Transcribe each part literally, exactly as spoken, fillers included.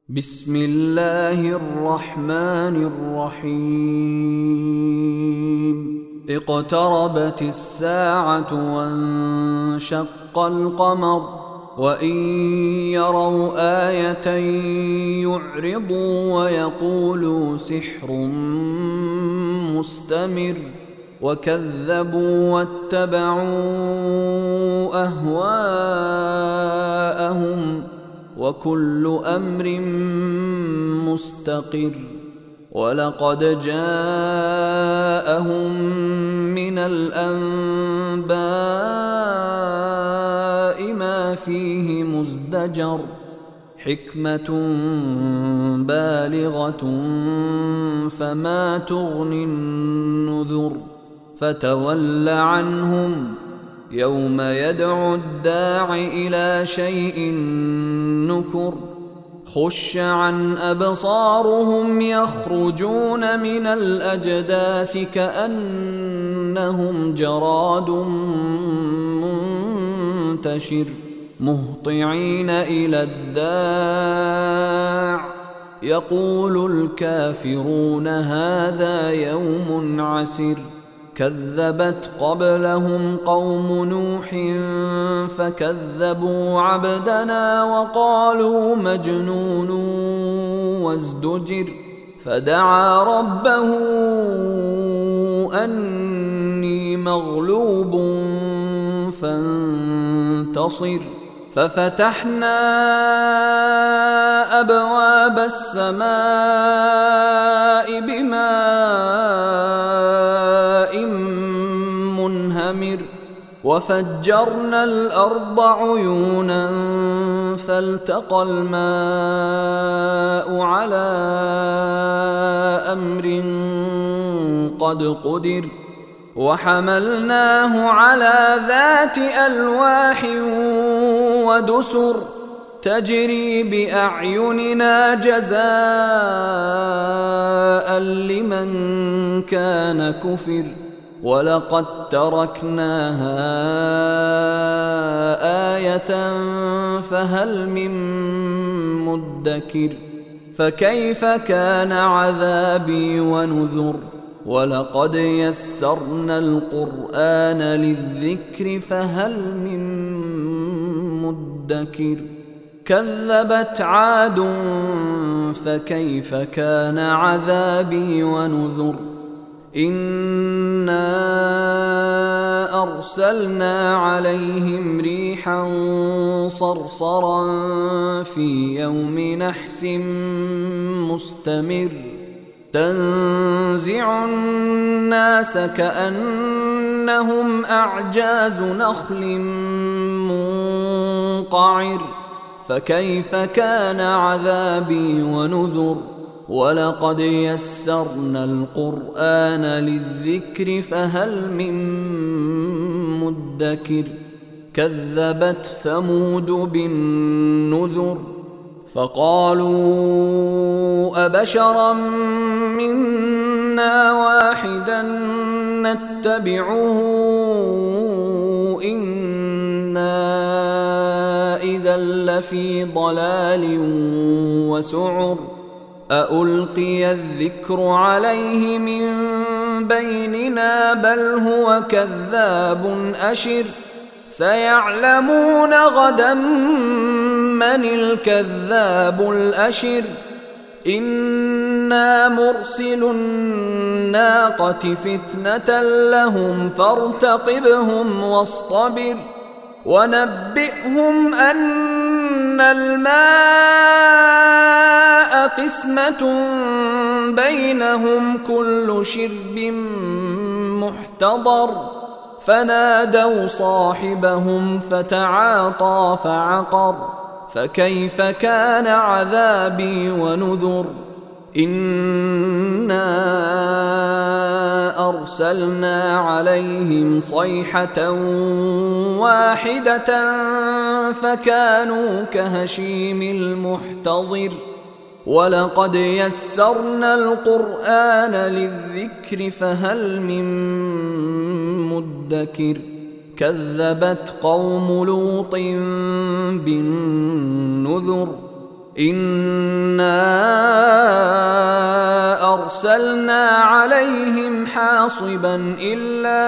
بسم الله الرحمن الرحيم اقتربت الساعة وانشق القمر وإن يروا آية يعرضوا ويقولوا سحر مستمر وكذبوا واتبعوا أهواءهم وكل أمر مستقر ولقد جاءهم من الأنباء ما فيه مزدجر حكمة بالغة فما تغني النذر فتول عنهم يوم يدعو الداع إلى شيء نكر خش عن أبصارهم يخرجون من الأجداث كأنهم جراد منتشر مهطعين إلى الداع يقول الكافرون هذا يوم عسر كذبت قبلهم قوم نوح فكذبوا عبدنا وقالوا مجنون وازدجر فدعا ربه أني مغلوب فانتصر ففتحنا أبواب السماء بماء منهمر وفجرنا الأرض عيونا فالتقى الماء على أمر قد قدر وحملناه على ذات ألواح ودسر تجري بأعيننا جزاء لمن كان كفر ولقد تركناها آية فهل من مدكر فكيف كان عذابي ونذر ولقد يسرنا القرآن للذكر فهل من مدكر كذبت عاد فكيف كان عذابي ونذر إنا أرسلنا عليهم ريحا صرصرا في يوم نحس مستمر تنزع الناس كأنهم أعجاز نخل منقعر فكيف كان عذابي ونذر ولقد يسرنا القرآن للذكر فهل من مدكر كذبت ثمود بالنذر فقالوا أبشرا منا واحدا نتبعه إنا إذا لفي ضلال وسعر أألقي الذكر عليه من بيننا بل هو كذاب أشر سيعلمون غدا من الكذاب الأشر إنا مرسل الناقة فتنة لهم فارتقبهم واصطبر ونبئهم أن الماء قسمة بينهم كل شرب محتضر فنادوا صاحبهم فتعاطى فعقر فكيف كان عذابي ونذر إنا أرسلنا عليهم صيحة واحدة فكانوا كهشيم المحتضر ولقد يسرنا القرآن للذكر فهل من مدكر كذبت قوم لوط بالنذر إن أرسلنا عليهم حاصبا إلا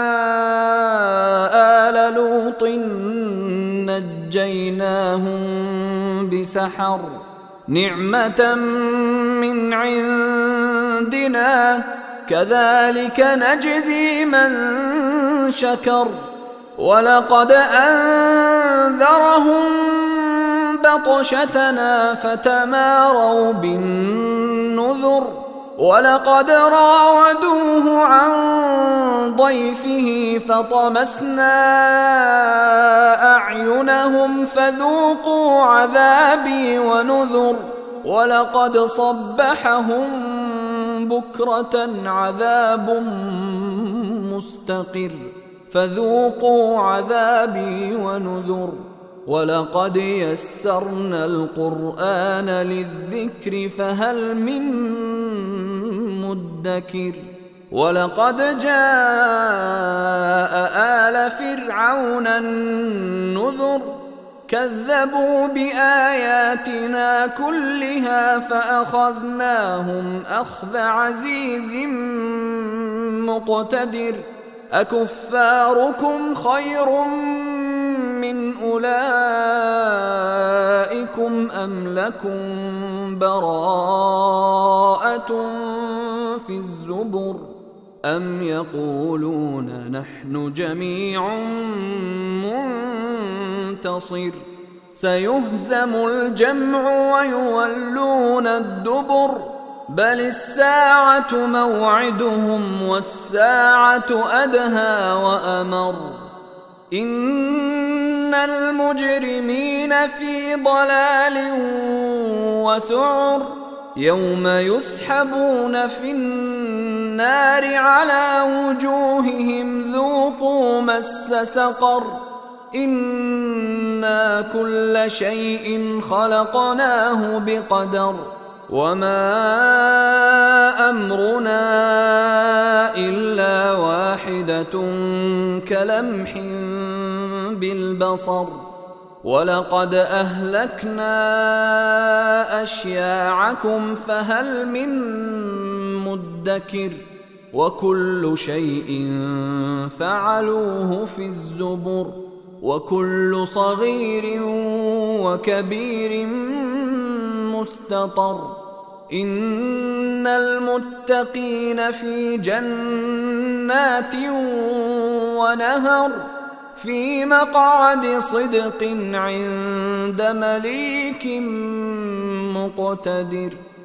آل لوط نجيناهم بسحر نعمة من عندنا كذلك نجزي من شكر ولقد أنذرهم بطشتنا فتماروا بالنذر ولقد راودوه عن ضيفه فطمسنا أعينهم فذوقوا عذابي ونذر ولقد صبحهم بكرة عذاب مستقر فذوقوا عذابي ونذر ولقد يسرنا القرآن للذكر فهل من مدكر ولقد جاء آل فرعون النذر كذبوا بآياتنا كلها فأخذناهم أخذ عزيز مقتدر أكفاركم خير من أولئكم أم لكم براءة في الزبر أم يقولون نحن جميع منتصر سيهزم الجمع ويولون الدبر بل الساعة موعدهم والساعة أدهى وأمر إن المجرمين في ضلال وسعر يوم يسحبون في النار على وجوههم ذوقوا مس سقر إنا كل شيء خلقناه بقدر وما أمرنا إلا واحدة كلمح بالبصر ولقد أهلكنا أشياعكم فهل من مدكر وكل شيء فعلوه في الزبر وكل صغير وكبير مستطر إن المتقين في جنات ونهر في مقعد صدق عند مليك مقتدر.